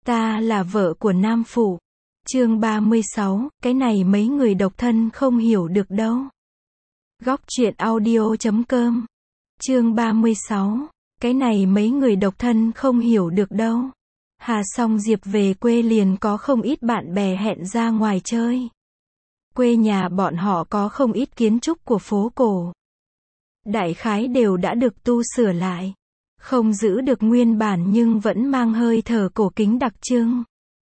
Ta là vợ của Nam Phụ. Chương 36, cái này mấy người độc thân không hiểu được đâu. Góc truyện audio.com. Chương 36, cái này mấy người độc thân không hiểu được đâu. Hà Song Diệp về quê liền có không ít bạn bè hẹn ra ngoài chơi. Quê nhà bọn họ có không ít kiến trúc của phố cổ. Đại khái đều đã được tu sửa lại. Không giữ được nguyên bản nhưng vẫn mang hơi thở cổ kính đặc trưng.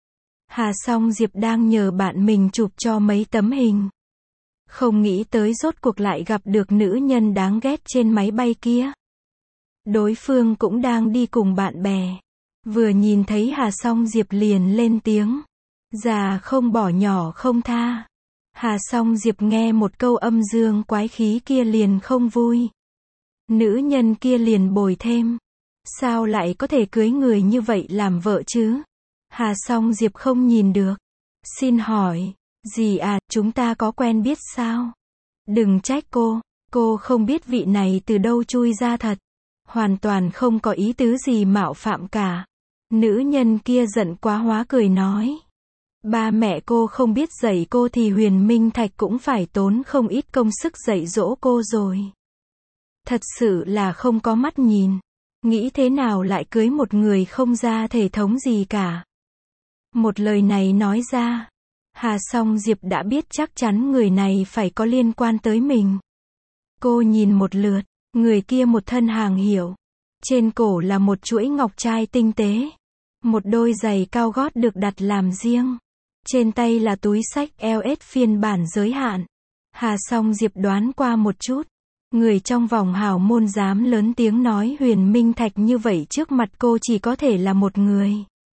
Hà Song Diệp đang nhờ bạn mình chụp cho mấy tấm hình. Không nghĩ tới rốt cuộc lại gặp được nữ nhân đáng ghét trên máy bay kia. Đối phương cũng đang đi cùng bạn bè. Vừa nhìn thấy Hà Song Diệp liền lên tiếng. Già không bỏ nhỏ không tha. Hà Song Diệp nghe một câu âm dương quái khí kia liền không vui. Nữ nhân kia liền bồi thêm. Sao lại có thể cưới người như vậy làm vợ chứ? Hà Song Diệp không nhìn được. Xin hỏi, dì à, chúng ta có quen biết sao? Đừng trách cô không biết vị này từ đâu chui ra thật. Hoàn toàn không có ý tứ gì mạo phạm cả. Nữ nhân kia giận quá hóa cười nói. Ba mẹ cô không biết dạy cô thì Huyền Minh Thạch cũng phải tốn không ít công sức dạy dỗ cô rồi. Thật sự là không có mắt nhìn. Nghĩ thế nào lại cưới một người không ra thể thống gì cả. Một lời này nói ra, Hà Song Diệp đã biết chắc chắn người này phải có liên quan tới mình. Cô nhìn một lượt, người kia một thân hàng hiệu. Trên cổ là một chuỗi ngọc trai tinh tế. Một đôi giày cao gót được đặt làm riêng. Trên tay là túi xách LS phiên bản giới hạn. Hà Song Diệp đoán qua một chút. Người trong vòng hào môn dám lớn tiếng nói Huyền Minh Thạch như vậy trước mặt cô chỉ có thể là một người.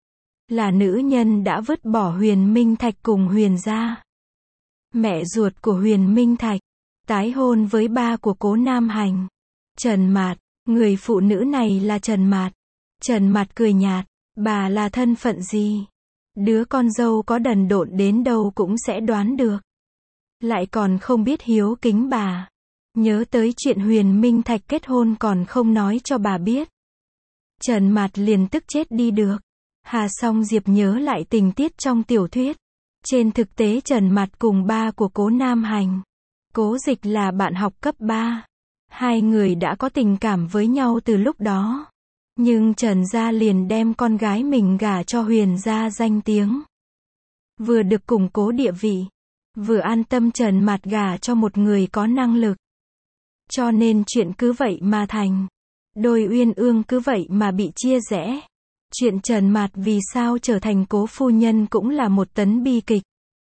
Là nữ nhân đã vứt bỏ Huyền Minh Thạch cùng Huyền gia. Mẹ ruột của Huyền Minh Thạch. Tái hôn với ba của Cố Nam Hành. Trần Mạt. Người phụ nữ này là Trần Mạt. Trần Mạt cười nhạt. Bà là thân phận gì? Đứa con dâu có đần độn đến đâu cũng sẽ đoán được. Lại còn không biết hiếu kính bà. Nhớ tới chuyện Huyền Minh Thạch kết hôn còn không nói cho bà biết. Trần Mạt liền tức chết đi được. Hà Song Diệp nhớ lại tình tiết trong tiểu thuyết. Trên thực tế Trần Mạt cùng ba của Cố Nam Hành. Cố Dịch là bạn học cấp 3. Hai người đã có tình cảm với nhau từ lúc đó. Nhưng Trần gia liền đem con gái mình gả cho Huyền gia danh tiếng. Vừa được củng cố địa vị. Vừa an tâm Trần Mạt gả cho một người có năng lực. Cho nên chuyện cứ vậy mà thành. Đôi uyên ương cứ vậy mà bị chia rẽ. Chuyện Trần Mạt vì sao trở thành cố phu nhân cũng là một tấn bi kịch.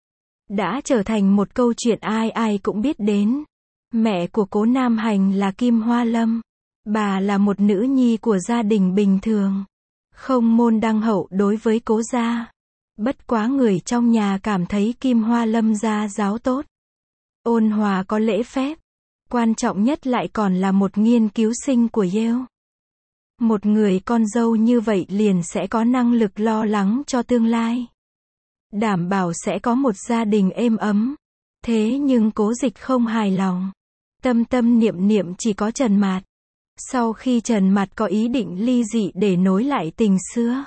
Đã trở thành một câu chuyện ai ai cũng biết đến. Mẹ của Cố Nam Hành là Kim Hoa Lâm. Bà là một nữ nhi của gia đình bình thường. Không môn đăng hậu đối với Cố gia. Bất quá người trong nhà cảm thấy Kim Hoa Lâm gia giáo tốt. Ôn hòa có lễ phép. Quan trọng nhất lại còn là một nghiên cứu sinh của Yale. Một người con dâu như vậy liền sẽ có năng lực lo lắng cho tương lai. Đảm bảo sẽ có một gia đình êm ấm. Thế nhưng Cố Dịch không hài lòng. Tâm tâm niệm niệm chỉ có Trần Mạt. Sau khi Trần Mạt có ý định ly dị để nối lại tình xưa.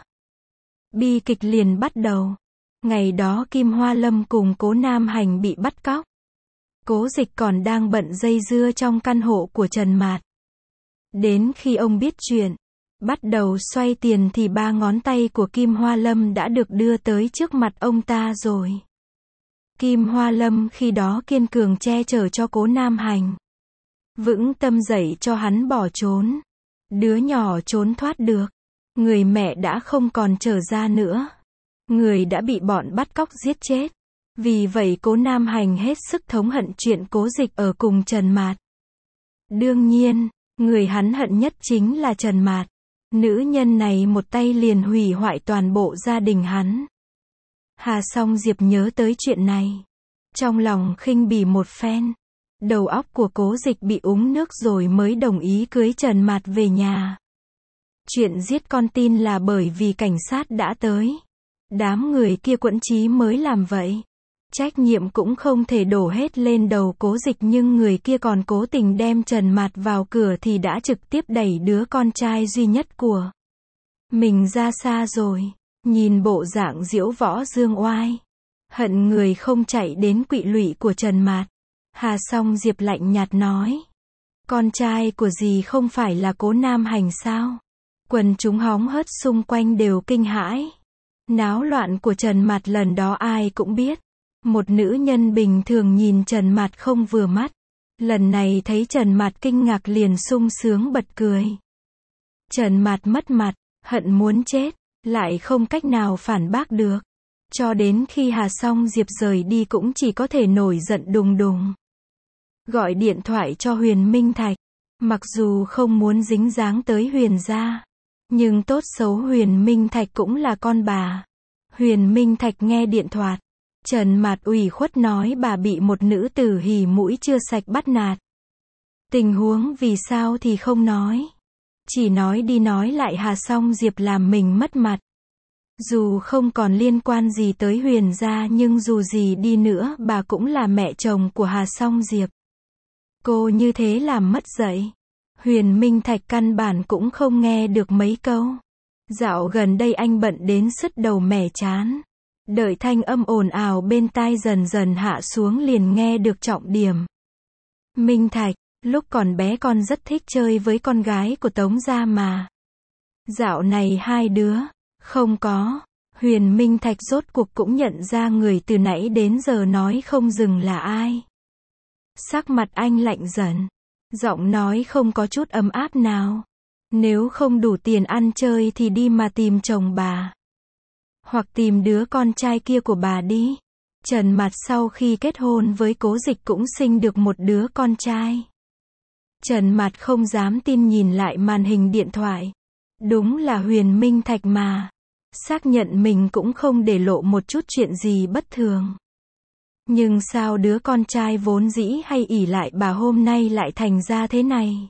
Bi kịch liền bắt đầu. Ngày đó Kim Hoa Lâm cùng Cố Nam Hành bị bắt cóc. Cố Dịch còn đang bận dây dưa trong căn hộ của Trần Mạt. Đến khi ông biết chuyện, bắt đầu xoay tiền thì ba ngón tay của Kim Hoa Lâm đã được đưa tới trước mặt ông ta rồi. Kim Hoa Lâm khi đó kiên cường che chở cho Cố Nam Hành. Vững tâm dạy cho hắn bỏ trốn. Đứa nhỏ trốn thoát được. Người mẹ đã không còn trở ra nữa. Người đã bị bọn bắt cóc giết chết. Vì vậy Cố Nam Hành hết sức thống hận chuyện Cố Dịch ở cùng Trần Mạt. Đương nhiên, người hắn hận nhất chính là Trần Mạt. Nữ nhân này một tay liền hủy hoại toàn bộ gia đình hắn. Hà Song Diệp nhớ tới chuyện này. Trong lòng khinh bỉ một phen. Đầu óc của Cố Dịch bị uống nước rồi mới đồng ý cưới Trần Mạt về nhà. Chuyện giết con tin là bởi vì cảnh sát đã tới. Đám người kia quẫn chí mới làm vậy. Trách nhiệm cũng không thể đổ hết lên đầu Cố Dịch nhưng người kia còn cố tình đem Trần Mạt vào cửa thì đã trực tiếp đẩy đứa con trai duy nhất của mình ra xa rồi. Nhìn bộ dạng diễu võ dương oai, hận người không chạy đến quỵ lụy của Trần Mạt, Hà Song Diệp lạnh nhạt nói. Con trai của dì không phải là Cố Nam Hành sao? Quần chúng hóng hớt xung quanh đều kinh hãi. Náo loạn của Trần Mạt lần đó ai cũng biết. Một nữ nhân bình thường nhìn Trần Mạt không vừa mắt. Lần này thấy Trần Mạt kinh ngạc liền sung sướng bật cười. Trần Mạt mất mặt, hận muốn chết, lại không cách nào phản bác được. Cho đến khi Hà Song Diệp rời đi cũng chỉ có thể nổi giận đùng đùng. Gọi điện thoại cho Huyền Minh Thạch. Mặc dù không muốn dính dáng tới Huyền gia, nhưng tốt xấu Huyền Minh Thạch cũng là con bà. Huyền Minh Thạch nghe điện thoại. Trần Mạt ủy khuất nói bà bị một nữ tử hỉ mũi chưa sạch bắt nạt. Tình huống vì sao thì không nói. Chỉ nói đi nói lại Hà Song Diệp làm mình mất mặt. Dù không còn liên quan gì tới Huyền gia nhưng dù gì đi nữa bà cũng là mẹ chồng của Hà Song Diệp. Cô như thế làm mất dạy. Huyền Minh Thạch căn bản cũng không nghe được mấy câu. Dạo gần đây anh bận đến sứt đầu mẻ chán. Đợi thanh âm ồn ào bên tai dần dần hạ xuống liền nghe được trọng điểm. Minh Thạch, lúc còn bé con rất thích chơi với con gái của Tống gia mà. Dạo này hai đứa, không có. Huyền Minh Thạch rốt cuộc cũng nhận ra người từ nãy đến giờ nói không dừng là ai. Sắc mặt anh lạnh dần. Giọng nói không có chút ấm áp nào. Nếu không đủ tiền ăn chơi thì đi mà tìm chồng bà. Hoặc tìm đứa con trai kia của bà đi. Trần Mạt sau khi kết hôn với Cố Dịch cũng sinh được một đứa con trai. Trần Mạt không dám tin nhìn lại màn hình điện thoại. Đúng là Huyền Minh Thạch mà. Xác nhận mình cũng không để lộ một chút chuyện gì bất thường. Nhưng sao đứa con trai vốn dĩ hay ỷ lại bà hôm nay lại thành ra thế này?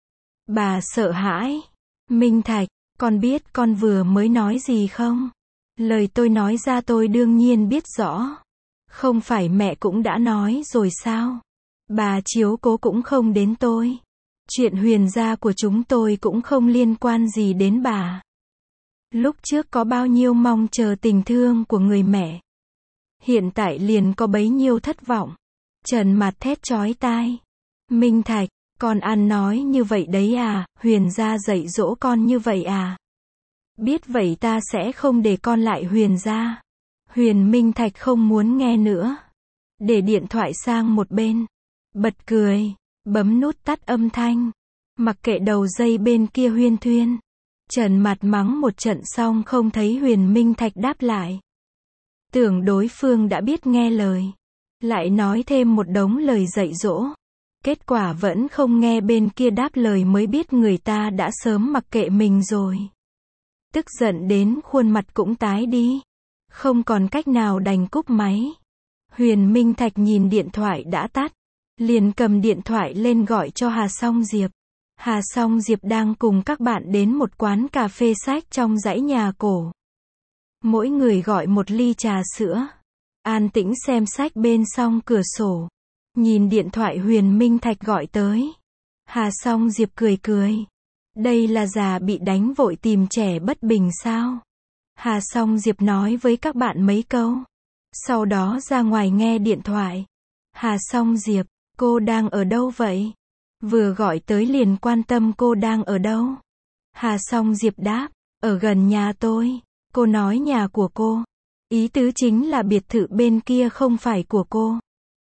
Bà sợ hãi. Minh Thạch, con biết con vừa mới nói gì không? Lời tôi nói ra tôi đương nhiên biết rõ. Không phải mẹ cũng đã nói rồi sao? Bà chiếu cố cũng không đến tôi. Chuyện Huyền gia của chúng tôi cũng không liên quan gì đến bà. Lúc trước có bao nhiêu mong chờ tình thương của người mẹ. Hiện tại liền có bấy nhiêu thất vọng. Trần Mạt thét chói tai. Minh Thạch, con ăn nói như vậy đấy à, Huyền gia dạy dỗ con như vậy à? Biết vậy ta sẽ không để con lại Huyền gia. Huyền Minh Thạch không muốn nghe nữa. Để điện thoại sang một bên. Bật cười. Bấm nút tắt âm thanh. Mặc kệ đầu dây bên kia huyên thuyên. Trần Mạt mắng một trận xong không thấy Huyền Minh Thạch đáp lại. Tưởng đối phương đã biết nghe lời. Lại nói thêm một đống lời dạy dỗ. Kết quả vẫn không nghe bên kia đáp lời mới biết người ta đã sớm mặc kệ mình rồi. Tức giận đến khuôn mặt cũng tái đi. Không còn cách nào đành cúp máy. Huyền Minh Thạch nhìn điện thoại đã tắt. Liền cầm điện thoại lên gọi cho Hà Song Diệp. Hà Song Diệp đang cùng các bạn đến một quán cà phê sách trong dãy nhà cổ. Mỗi người gọi một ly trà sữa. An tĩnh xem sách bên song cửa sổ. Nhìn điện thoại Huyền Minh Thạch gọi tới. Hà Song Diệp cười cười. Đây là già bị đánh vội tìm trẻ bất bình sao? Hà Song Diệp nói với các bạn mấy câu. Sau đó ra ngoài nghe điện thoại. Hà Song Diệp, cô đang ở đâu vậy? Vừa gọi tới liền quan tâm cô đang ở đâu. Hà Song Diệp đáp, ở gần nhà tôi. Cô nói nhà của cô. Ý tứ chính là biệt thự bên kia không phải của cô.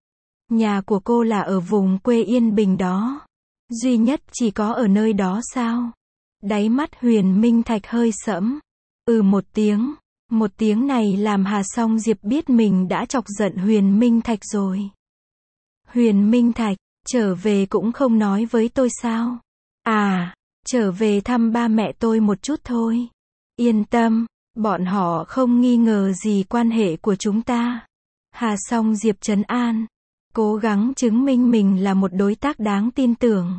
Nhà của cô là ở vùng quê Yên Bình đó. Duy nhất chỉ có ở nơi đó sao? Đáy mắt Huyền Minh Thạch hơi sẫm. Một tiếng. Một tiếng này làm Hà Song Diệp biết mình đã chọc giận Huyền Minh Thạch rồi. Huyền Minh Thạch, trở về cũng không nói với tôi sao? À, trở về thăm ba mẹ tôi một chút thôi. Yên tâm, bọn họ không nghi ngờ gì quan hệ của chúng ta. Hà Song Diệp trấn an. Cố gắng chứng minh mình là một đối tác đáng tin tưởng.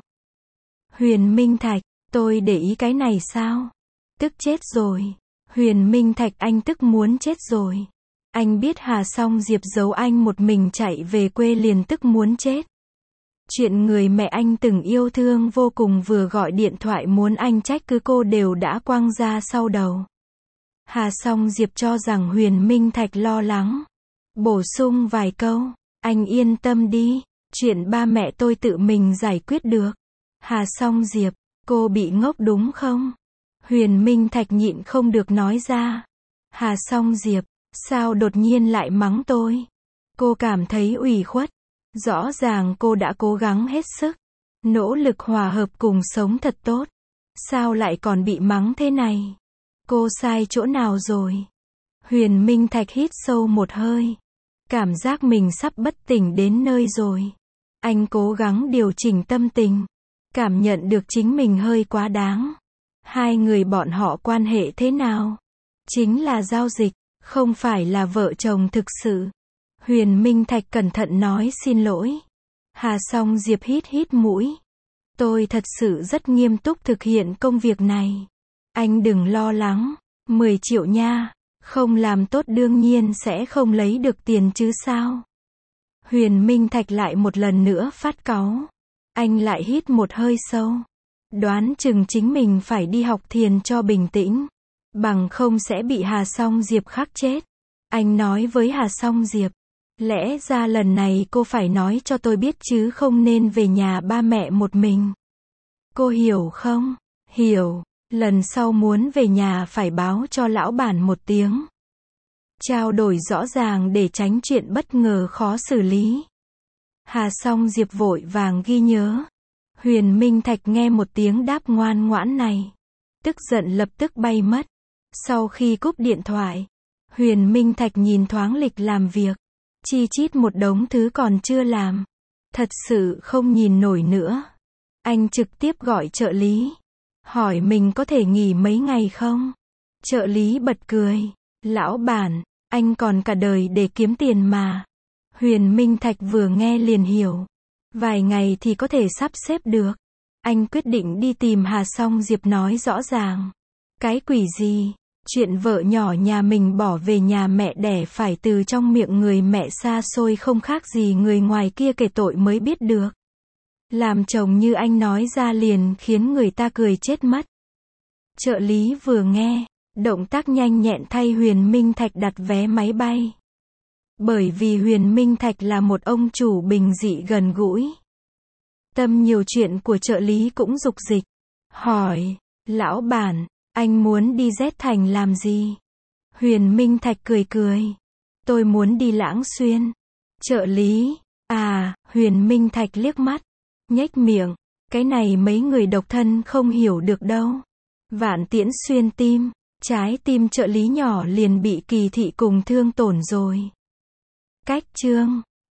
Huyền Minh Thạch, tôi để ý cái này sao? Tức chết rồi. Huyền Minh Thạch anh tức muốn chết rồi. Anh biết Hà Song Diệp giấu anh một mình chạy về quê liền tức muốn chết. Chuyện người mẹ anh từng yêu thương vô cùng vừa gọi điện thoại muốn anh trách cứ cô đều đã quăng ra sau đầu. Hà Song Diệp cho rằng Huyền Minh Thạch lo lắng. Bổ sung vài câu, anh yên tâm đi, chuyện ba mẹ tôi tự mình giải quyết được. Hà Song Diệp, cô bị ngốc đúng không? Huyền Minh Thạch nhịn không được nói ra. Hà Song Diệp, sao đột nhiên lại mắng tôi? Cô cảm thấy ủy khuất. Rõ ràng cô đã cố gắng hết sức, nỗ lực hòa hợp cùng sống thật tốt. Sao lại còn bị mắng thế này? Cô sai chỗ nào rồi? Huyền Minh Thạch hít sâu một hơi. Cảm giác mình sắp bất tỉnh đến nơi rồi. Anh cố gắng điều chỉnh tâm tình. Cảm nhận được chính mình hơi quá đáng. Hai người bọn họ quan hệ thế nào? Chính là giao dịch, không phải là vợ chồng thực sự. Huyền Minh Thạch cẩn thận nói xin lỗi. Hà Song Diệp hít hít mũi. Tôi thật sự rất nghiêm túc thực hiện công việc này. Anh đừng lo lắng. 10 triệu nha. Không làm tốt đương nhiên sẽ không lấy được tiền chứ sao. Huyền Minh Thạch lại một lần nữa phát cáu. Anh lại hít một hơi sâu. Đoán chừng chính mình phải đi học thiền cho bình tĩnh. Bằng không sẽ bị Hà Song Diệp khắc chết. Anh nói với Hà Song Diệp. Lẽ ra lần này cô phải nói cho tôi biết chứ không nên về nhà ba mẹ một mình. Cô hiểu không? Hiểu. Lần sau muốn về nhà phải báo cho lão bản một tiếng. Trao đổi rõ ràng để tránh chuyện bất ngờ khó xử lý. Hà Song Diệp vội vàng ghi nhớ. Huyền Minh Thạch nghe một tiếng đáp ngoan ngoãn này. Tức giận lập tức bay mất. Sau khi cúp điện thoại, Huyền Minh Thạch nhìn thoáng lịch làm việc. Chi chít một đống thứ còn chưa làm. Thật sự không nhìn nổi nữa. Anh trực tiếp gọi trợ lý. Hỏi mình có thể nghỉ mấy ngày không? Trợ lý bật cười. Lão bản, anh còn cả đời để kiếm tiền mà. Huyền Minh Thạch vừa nghe liền hiểu. Vài ngày thì có thể sắp xếp được. Anh quyết định đi tìm Hà Song Diệp nói rõ ràng. Cái quỷ gì? Chuyện vợ nhỏ nhà mình bỏ về nhà mẹ đẻ phải từ trong miệng người mẹ xa xôi không khác gì người ngoài kia kể tội mới biết được. Làm chồng như anh nói ra liền khiến người ta cười chết mất. Trợ lý vừa nghe, động tác nhanh nhẹn thay Huyền Minh Thạch đặt vé máy bay. Bởi vì Huyền Minh Thạch là một ông chủ bình dị gần gũi. Tâm nhiều chuyện của trợ lý cũng dục dịch. Hỏi, lão bản, anh muốn đi Z Thành làm gì? Huyền Minh Thạch cười cười. Tôi muốn đi Lãng Xuyên. Trợ lý, Huyền Minh Thạch liếc mắt. Nhếch miệng, cái này mấy người độc thân không hiểu được đâu. Vạn tiễn xuyên tim, trái tim trợ lý nhỏ liền bị kỳ thị cùng thương tổn rồi. Cách chương